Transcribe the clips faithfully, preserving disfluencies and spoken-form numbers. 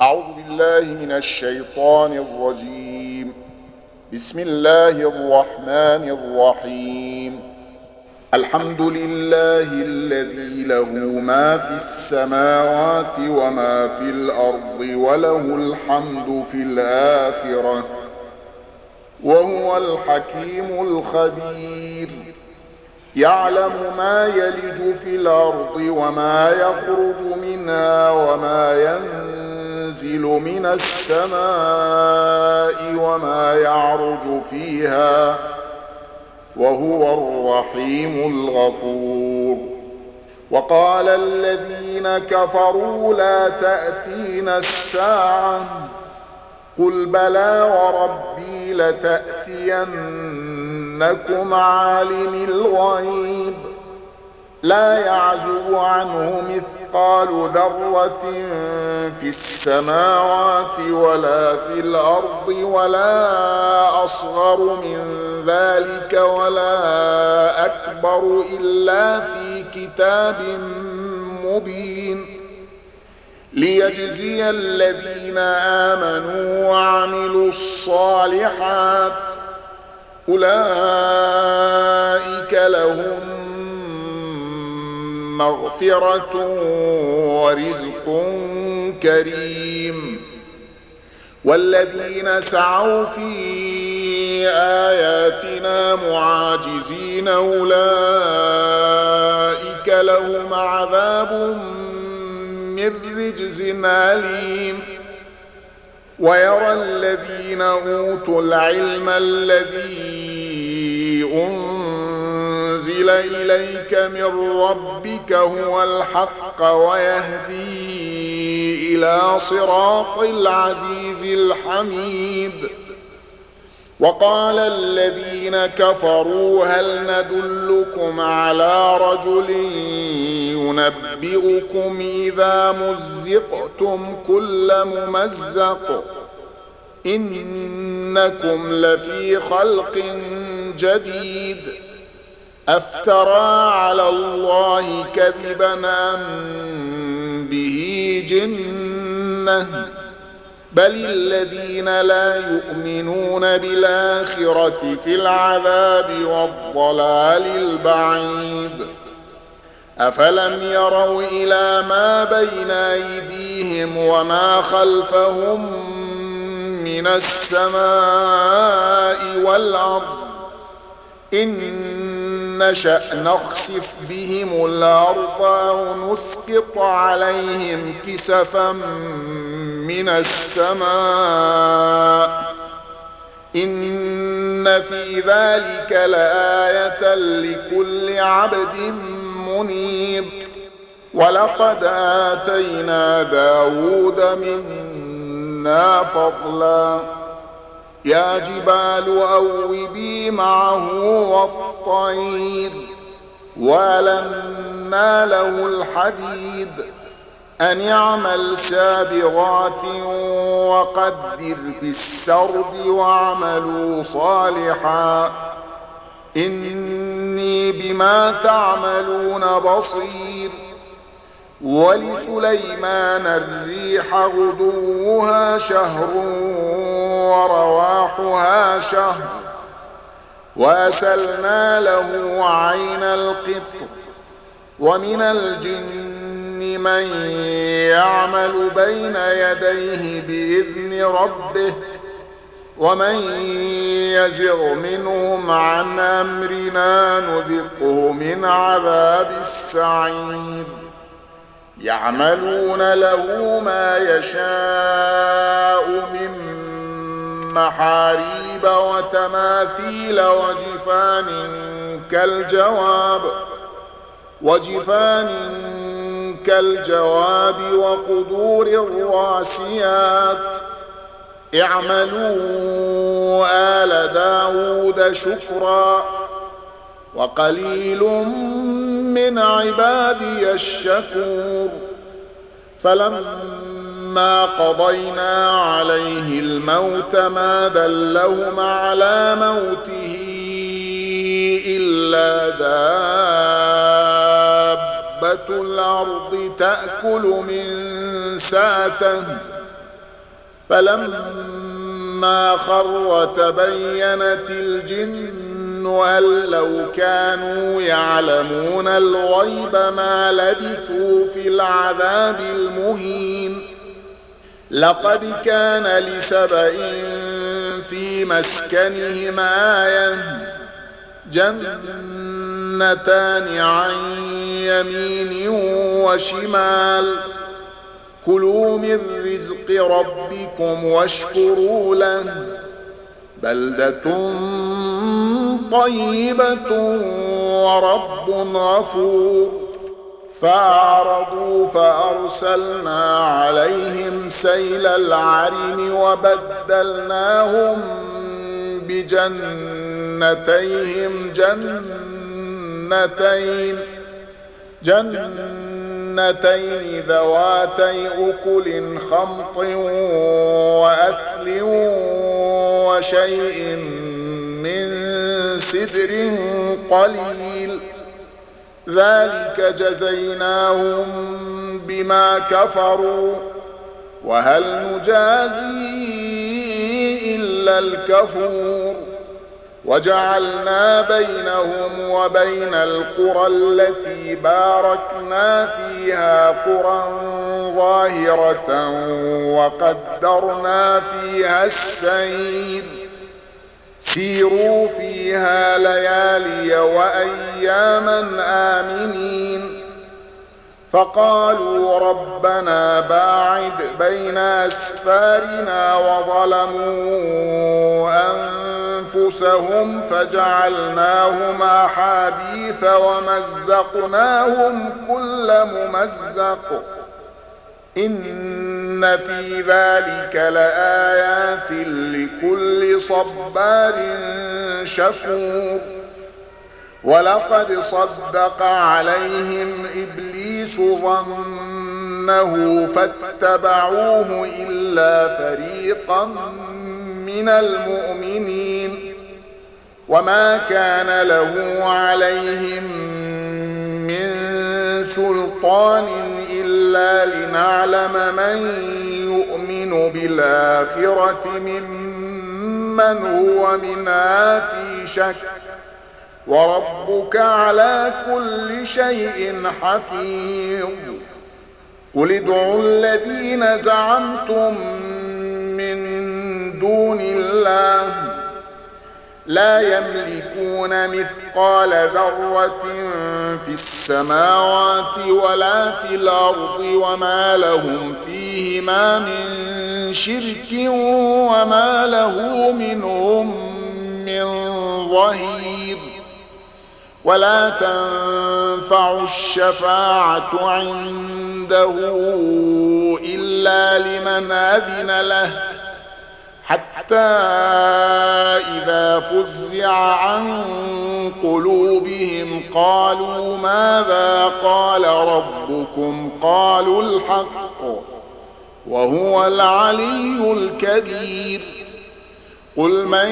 أعوذ بالله من الشيطان الرجيم. بسم الله الرحمن الرحيم. الحمد لله الذي له ما في السماوات وما في الأرض وله الحمد في الآخرة وهو الحكيم الخبير. يعلم ما يلج في الأرض وما يخرج منها وما ينزل من السماء وما يعرج فيها وهو الرحيم الغفور. وقال الذين كفروا لا تأتينا الساعة قل بلى وربي لتأتينكم عالم الغيب لا يعزب عنه مثقال ذرة في السماوات ولا في الأرض ولا أصغر من ذلك ولا أكبر إلا في كتاب مبين ليجزي الذين آمنوا وعملوا الصالحات أولئك لهم مغفرة ورزق كريم. والذين سعوا في آياتنا معاجزين أولئك لهم عذاب من رجز أليم. ويرى الذين أوتوا العلم الذي أنزل إليك من ربك هو الحق ويهدي إلى صراط العزيز الحميد. وقال الذين كفروا هل ندلكم على رجل ينبئكم إذا مزقتم كل ممزق إنكم لفي خلق جديد أفترى على الله كذبا أم به جنة بل الذين لا يؤمنون بالآخرة في العذاب والضلال البعيد. أفلم يروا إلى ما بين أيديهم وما خلفهم من السماء والأرض إن نشأ نخسف بهم الأرض أو نسقط عليهم كسفا من السماء إن في ذلك لآية لكل عبد منيب. ولقد آتينا داود منا فضلا يا جبال أوبي معه والطير وألنا له الحديد أن يعمل سابغات وقدر في السرد واعملوا صالحا إني بما تعملون بصير. ولسليمان الريح غدوها شهر ورواحها شهر وأسلنا له عين القطر. ومن الجن من يعمل بين يديه بإذن ربه ومن يزغ منهم عن أمرنا نذقه من عذاب السعير. يعملون له ما يشاء من محاريب وتماثيل وجفان كالجواب وجفان كالجواب وقدور الراسيات اعملوا آل داود شكرا وقليل من عبادي الشكور. فلما قضينا عليه الموت ما دلهم على موته إلا دابة الأرض تأكل من ساته فلما خر تبينت الجن أن لو كانوا يعلمون الغيب ما لبثوا في العذاب المهين. لقد كان لسبإ في مسكنهم آية جنتان عن يمين وشمال كلوا من رزق ربكم واشكروا له بلدة طيبة ورب غفور. فأعرضوا فأرسلنا عليهم سيل العرم وبدلناهم بجنتيهم جنتين جنتين ذواتي أكل خمط وأثل وشيء من سدر قليل ذلك جزيناهم بما كفروا وهل نجازي إلا الكفور. وجعلنا بينهم وبين القرى التي باركنا فيها قرى ظاهرة وقدرنا فيها السير سيروا فيها ليالي وأياما آمنين. فقالوا ربنا باعد بين أسفارنا وظلموا أنفسهم فجعلناهم أحاديث ومزقناهم كل ممزق إن في ذلك لآيات لكل صبار شكور. ولقد صدق عليهم إبليس ظنه فاتبعوه إلا فريقا من المؤمنين وما كان له عليهم من سلطان إلا لنعلم من يؤمن بالآخرة ممن هو منها في شك وربك على كل شيء حفيظ. قل ادعوا الذين زعمتم من دون الله لا يملكون مثقال ذرة في السماوات ولا في الأرض وما لهم فيهما من شرك وما له منهم من ظهير. ولا تنفع الشفاعة عنده إلا لمن أذن له حتى إذا فزع عن قلوبهم قالوا ماذا قال ربكم قالوا الحق وهو العلي الكبير. قل من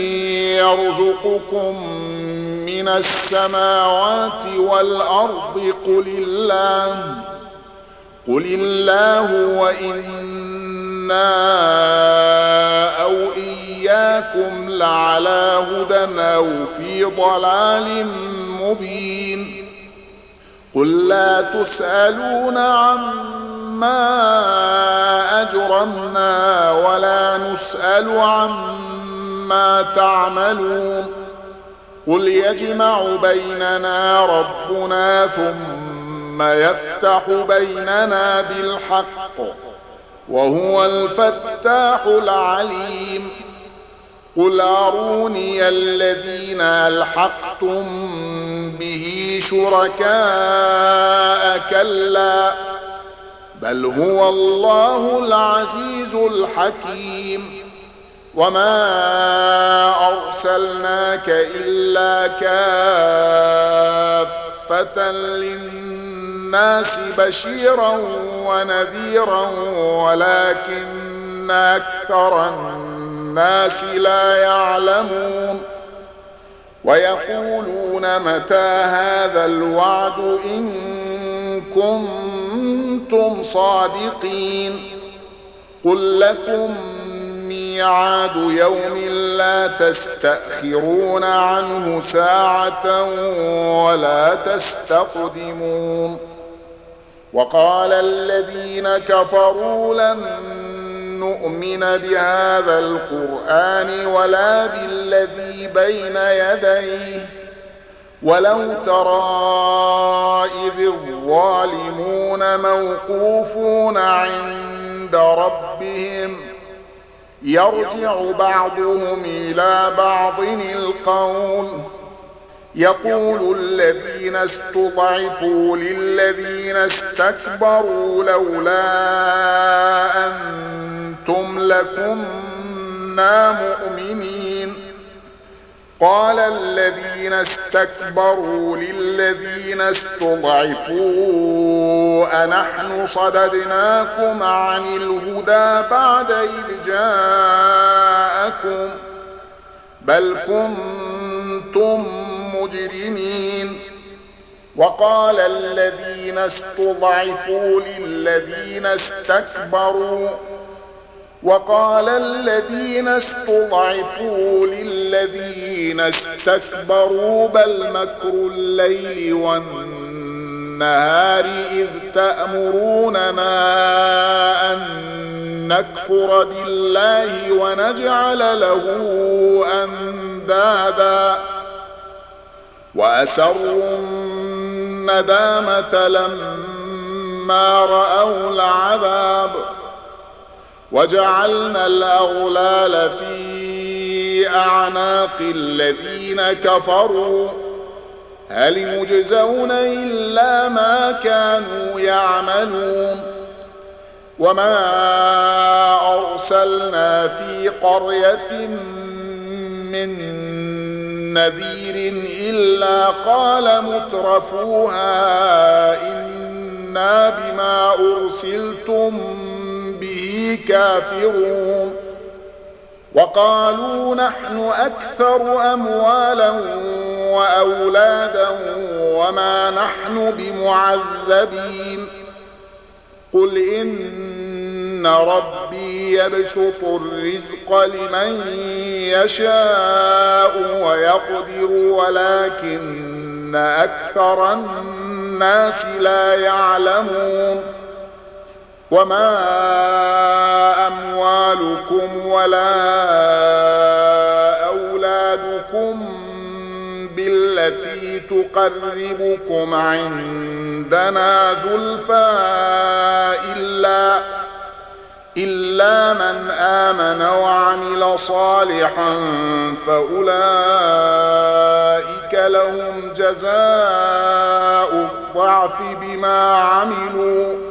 يرزقكم من السماوات والأرض قل الله قل الله وإنا أو إياكم لعلى هدى أو في ضلال مبين. قل لا تسألون عما أجرمنا ولا نسأل عما تعملون. قل يجمع بيننا ربنا ثم يفتح بيننا بالحق وهو الفتاح العليم. قل أروني الذين ألحقتم به شركاء كلا بل هو الله العزيز الحكيم. وما أرسلناك إلا كافة للناس بشيرا ونذيرا ولكن أكثر الناس لا يعلمون. ويقولون متى هذا الوعد إن كنتم صادقين. قل لكم ميعاد يوم لا تستأخرون عنه ساعة ولا تستقدمون. وقال الذين كفروا لن نؤمن بهذا القرآن ولا بالذي بين يديه ولو ترى إذ الظالمون موقوفون عند ربهم يرجع بعضهم إلى بعض القول يقول الذين استضعفوا للذين استكبروا لولا أنتم لكنا مؤمنين. قال الذين استكبروا للذين استضعفوا أنحن صددناكم عن الهدى بعد إذ جاءكم بل كنتم مجرمين. وقال الذين استضعفوا للذين استكبروا وقال الذين استضعفوا للذين استكبروا بل مكر الليل والنهار إذ تأمروننا أن نكفر بالله ونجعل له أندادا وأسروا الندامة لما رأوا العذاب وجعلنا الأغلال في أعناق الذين كفروا هل يجزون إلا ما كانوا يعملون. وما أرسلنا في قرية من نذير إلا قال مترفوها إنا بما أرسلتم به كافرون. وقالوا نحن أكثر أموالا وأولادا وما نحن بمعذبين. قل إن ربي يبسط الرزق لمن يشاء ويقدر ولكن أكثر الناس لا يعلمون. وما أموالكم ولا أولادكم بالتي تقربكم عندنا زلفى إلا, إلا من آمن وعمل صالحا فأولئك لهم جزاء الضعف بما عملوا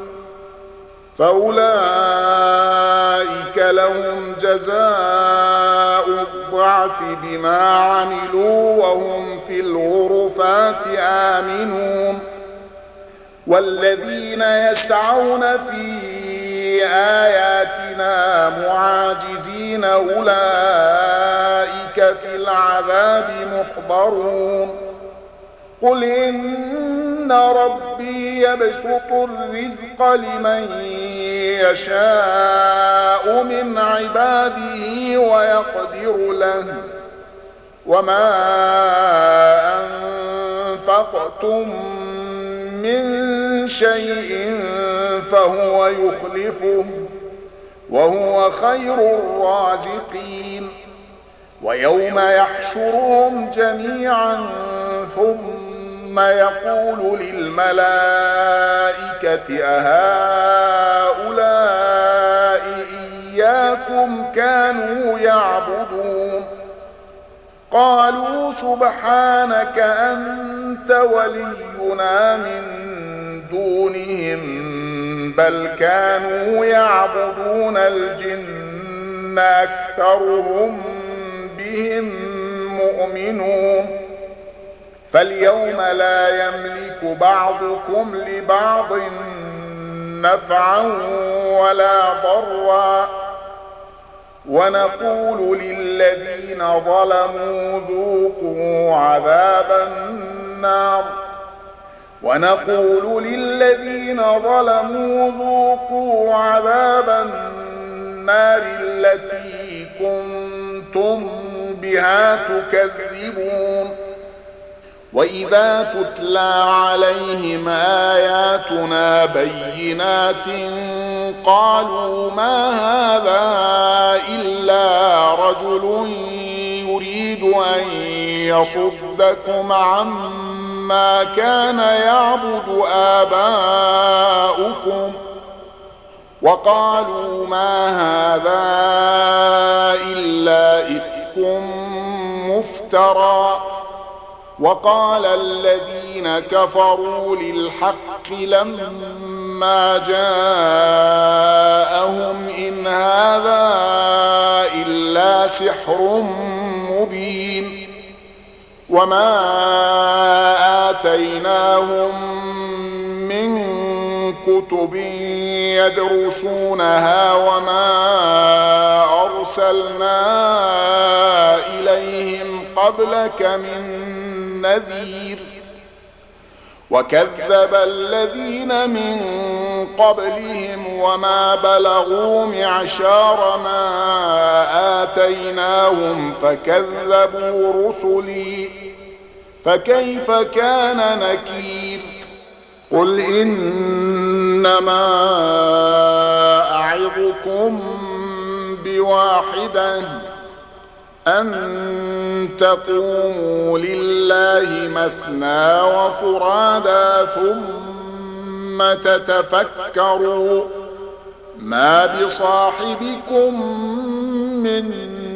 فأولئك لهم جزاء الضعف بما عملوا وهم في الغرفات آمنون. والذين يسعون في آياتنا معاجزين أولئك في العذاب محضرون. قل إن ربي يبسط الرزق لمن يشاء من عباده ويقدر له وما أنفقتم من شيء فهو يخلفه وهو خير الرازقين. ويوم يحشرهم جميعا ثم يقول للملائكة أهؤلاء إياكم كانوا يعبدون قالوا سبحانك أنت ولينا من دونهم بل كانوا يعبدون الجن أكثرهم بهم مؤمنون. فاليوم لا يملك بعضكم لبعض نفعا ولا ضرا ونقول للذين ظلموا ذوقوا عذاب النار ونقول للذين ظلموا ذوقوا عذاب النار التي كنتم بها تكذبون وإذا تتلى عليهم آياتنا بينات قالوا ما هذا إلا رجل يريد أن يصدكم عما كان يعبد آباؤكم وقالوا ما هذا إلا إفك مفترى وقال الذين كفروا للحق لما جاءهم إن هذا إلا سحر مبين وما آتيناهم من كتب يدرسونها وما أرسلنا إليهم قبلك من نذير وكذب الذين من قبلهم وما بلغوا معشار ما آتيناهم فكذبوا رسلي فكيف كان نكير قل إنما أعظكم بواحدة أن تقوموا لله مثنى وفرادا ثم تتفكروا ما بصاحبكم من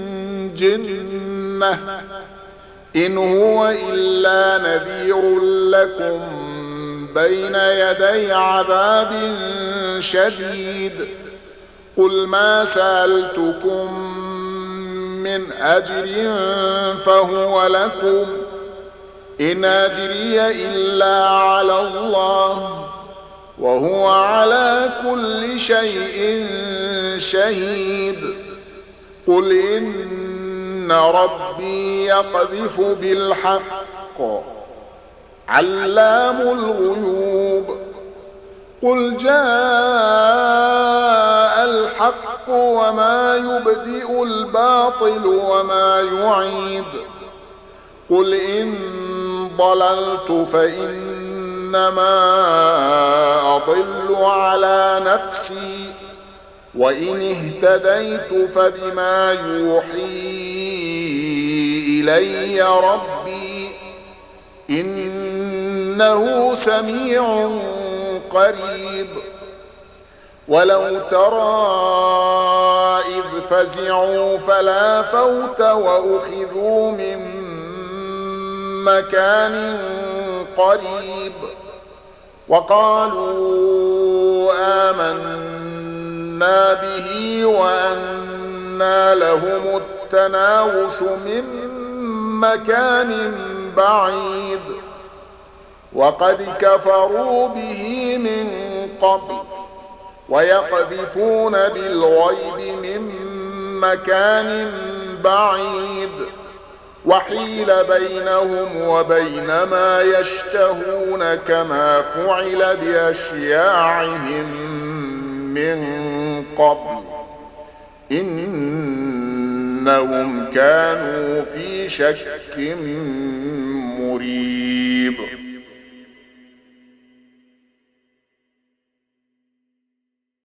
جنة إن هو إلا نذير لكم بين يدي عذاب شديد قل ما سألتكم من أجر فهو لكم إن أجري إلا على الله وهو على كل شيء شهيد قل إن ربي يقذف بالحق علام الغيوب قل جاء الحق وما يبدئ الباطل وما يعيد قل إن ضللت فإنما أضل على نفسي وإن اهتديت فبما يوحي إلي ربي إنه سميع قريب ولو ترى إذ فزعوا فلا فوت وأخذوا من مكان قريب وقالوا آمنا به وأنى لهم التناوش من مكان بعيد وقد كفروا به من قبل ويقذفون بالغيب من مكان بعيد وحيل بينهم وبين ما يشتهون كما فعل بأشياعهم من قبل إنهم كانوا في شك مريب